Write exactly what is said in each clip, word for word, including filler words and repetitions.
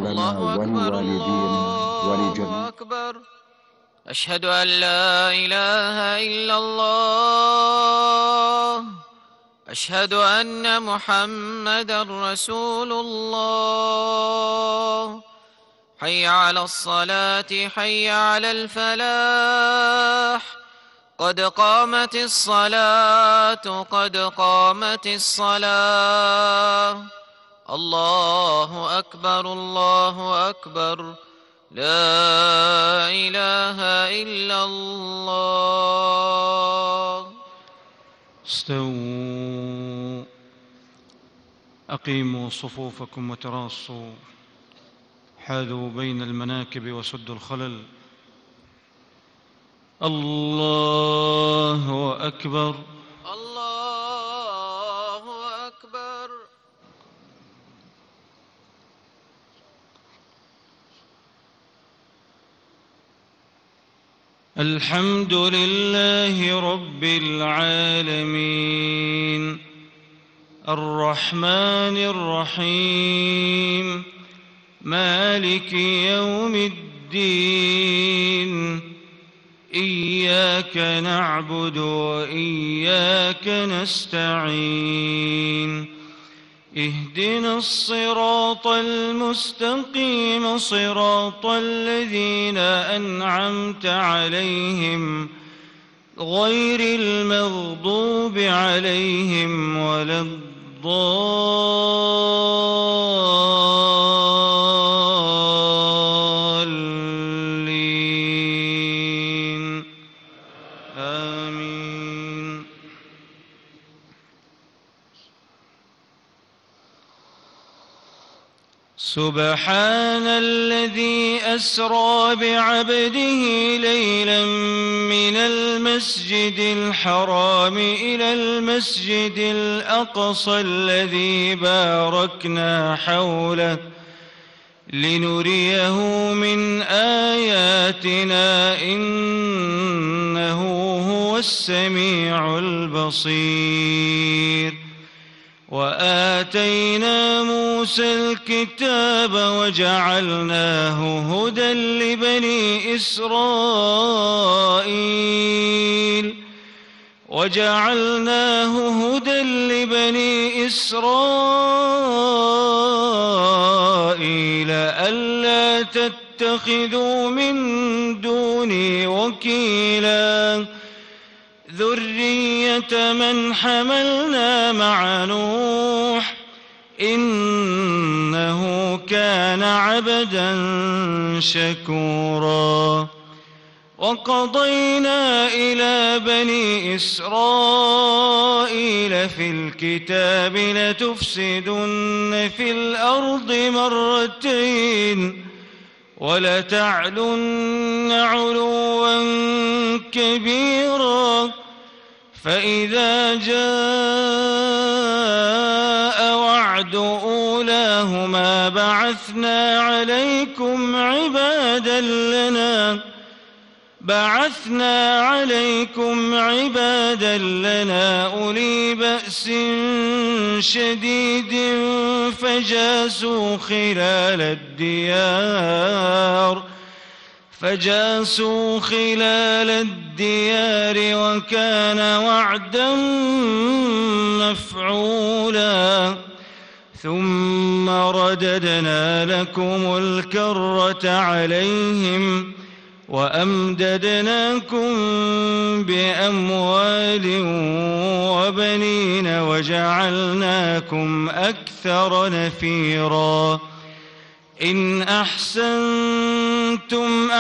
لنا والوالدين ولجميع. الله أكبر. أشهد أن لا إله إلا الله. أشهد أن محمدًا رسول الله. حي على الصلاة، حي على الفلاح، قد قامت الصلاة، قد قامت الصلاة. الله أكبر، الله أكبر، لا إله إلا الله. استووا، أقيموا صفوفكم وتراصوا، حاذوا بين المناكب وسدوا الخلل. الله أكبر، الله أكبر. الحمد لله رب العالمين، الرحمن الرحيم، مالك يوم الدين. إياك نعبد وإياك نستعين. اهدنا الصراط المستقيم، صراط الذين أنعمت عليهم غير المغضوب عليهم ولا الضالين. آمين. سبحان الذي أسرى بعبده ليلا من المسجد الحرام إلى المسجد الأقصى الذي باركنا حوله لنريه من آياتنا، إنه هو السميع البصير. وآتينا موسى الكتاب وجعلناه هدى لبني إسرائيل وجعلناه هدى لبني إسرائيل ألا تتخذوا من دوني وكيلا ذرية من حملنا مع نوح إنه كان عبدا شكورا. وقضينا إلى بني إسرائيل في الكتاب لتفسدن في الأرض مرتين ولتعلن علوا كبيرا. فإذا جاء وعد أولاهما بعثنا عليكم عبادا لنا بعثنا عليكم عبادا لنا أولي بأس شديد فجاسوا خلال الديار فجاسوا خلال الديار وكان وعدا مفعولا. ثم رددنا لكم الكرة عليهم وأمددناكم بأموال وبنين وجعلناكم أكثر نفيرا. إن أحسنتم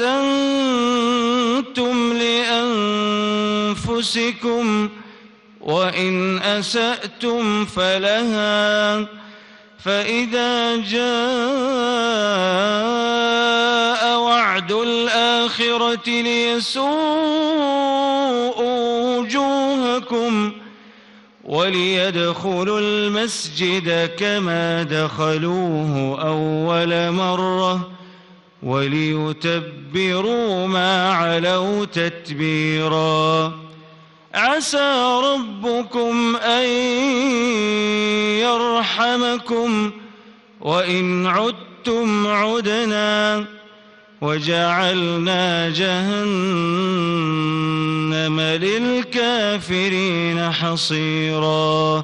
أحسنتم لأنفسكم وإن أسأتم فلها. فإذا جاء وعد الآخرة ليسوءوا وجوهكم وليدخلوا المسجد كما دخلوه أول مرة وليتبروا ما علوا تتبيرا. عسى ربكم أن يرحمكم وإن عدتم عدتم عدنا وجعلنا جهنم للكافرين حصيرا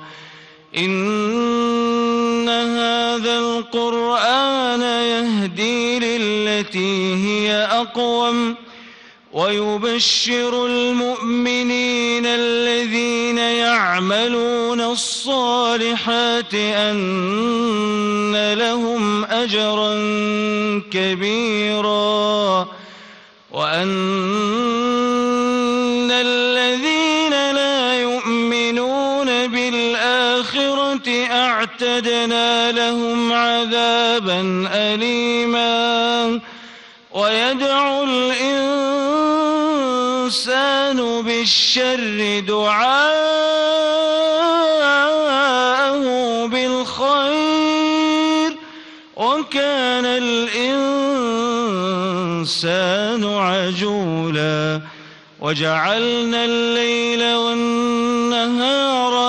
إن هذا القرآن يهدي للتي هي أقوم ويبشر المؤمنين الذين يعملون الصالحات أن لهم أجرا كبيرا وأن الذين لا يؤمنون بالآخرة أعتدنا لهم عذابا أليما ويدعو الإنسان بالشر دعاءه بالخير وكان الإنسان عجولا وجعلنا الليل والنهار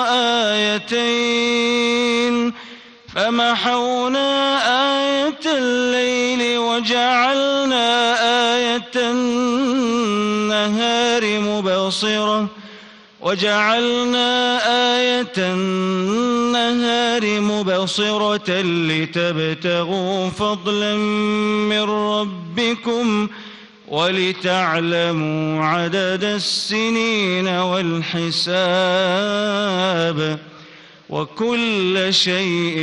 آيتين فمحونا آية الليل وجعلنا آية النهار مبصرة وجعلنا آية النهار مبصرة لتبتغوا فضلا من ربكم ولتعلموا عدد السنين والحساب وكل شيء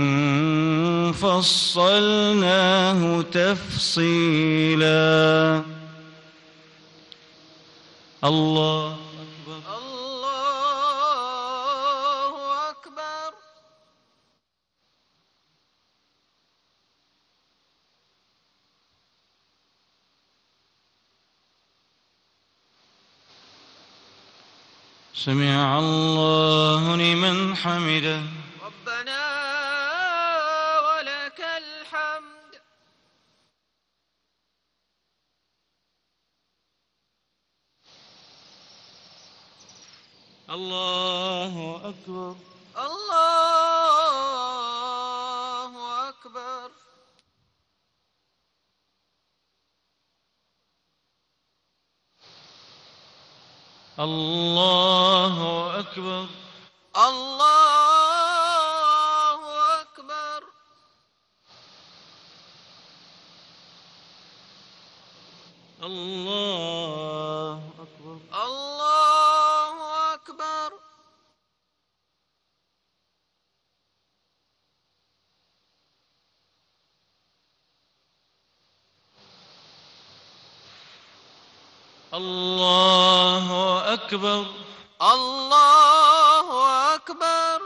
فصلناه تفصيلا. الله أكبر. الله أكبر. سمع الله لمن حمده. ربنا ولك الحمد. الله أكبر. الله أكبر. الله أكبر. الله أكبر. الله أكبر. الله أكبر. الله أكبر. الله أكبر.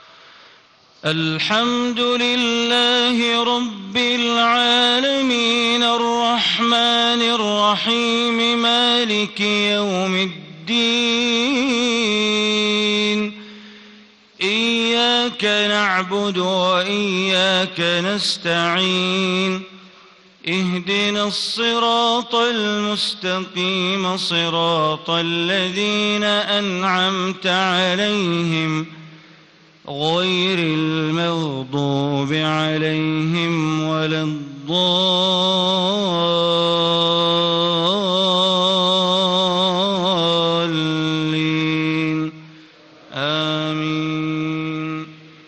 الحمد لله رب العالمين الرحمن الرحيم مالك يوم الدين إياك نعبد وإياك نستعين اهدنا الصراط المستقيم صراط الذين أنعمت عليهم غير المغضوب عليهم ولا الضالين آمين.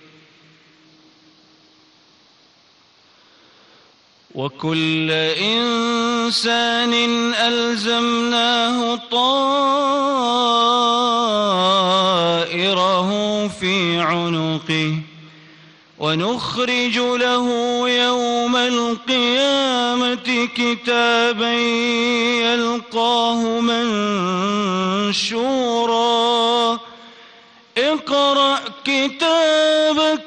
وكل إنسان ألزمناه طائره في عنقه ونخرج له يوم القيامة كتابا يلقاه منشورا اقرأ كتابك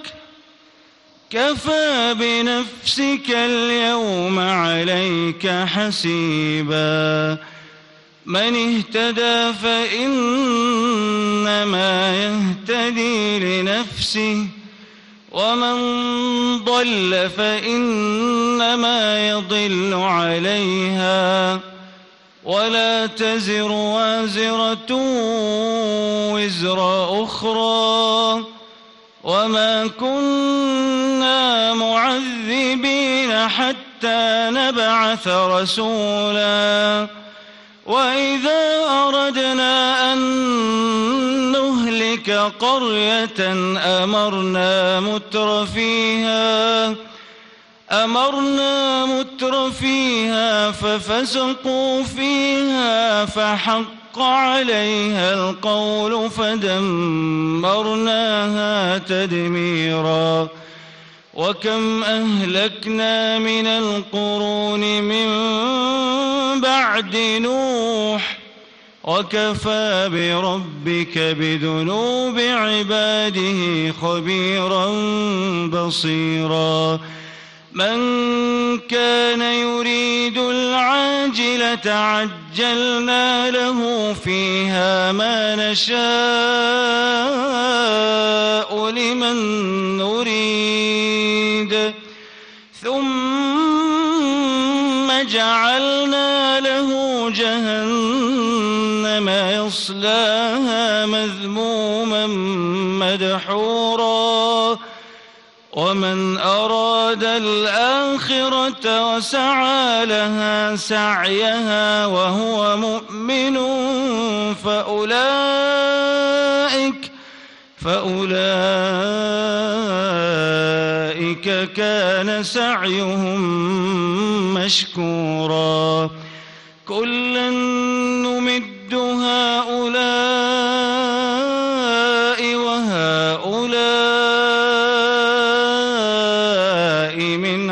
كفى بنفسك اليوم عليك حسيبا من اهتدى فإنما يهتدي لنفسه ومن ضل فإنما يضل عليها ولا تزر وازرة وزر أخرى وما كنا معذبين حتى نبعث رسولا وإذا أردنا أن نهلك قرية أمرنا متر فيها أمرنا متر فيها ففسقوا فيها فحق عليها القول فدمرناها تدميرا وكم أهلكنا من القرون من بعد نوح وكفى بربك بذنوب عباده خبيرا بصيرا من كان يريد العاجلة عجلنا له فيها ما نشاء لمن نريد ثم جعلنا له جهنم يصلاها مذموما مدحورا ومن أراد الآخرة وسعى لها سعيها وهو مؤمن فأولئك فأولئك كان سعيهم مشكورا كلا نمد هؤلاء وهؤلاء من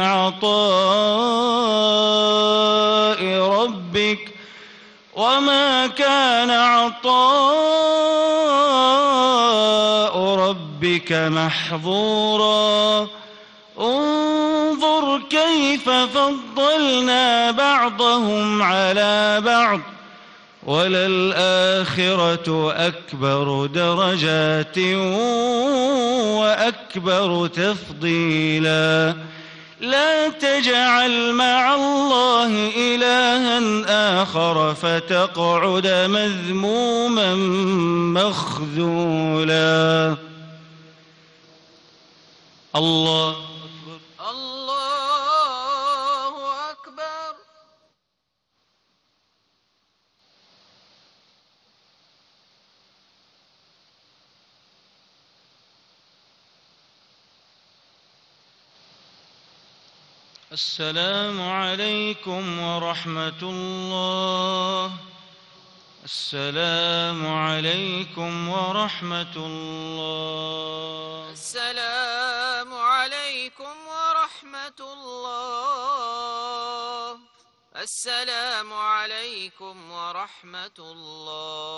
عطاء ربك وما كان عطاء ربك محظورا انظر كيف فضلنا بعضهم على بعض وللآخرة أكبر درجات وأكبر تفضيلا لا تجعل مع الله إلها آخر فتقعد مذموما مخذولا الله أكبر الله أكبر. السلام عليكم ورحمة الله. السلام عليكم ورحمة الله. السلام عليكم ورحمة الله. السلام عليكم ورحمة الله.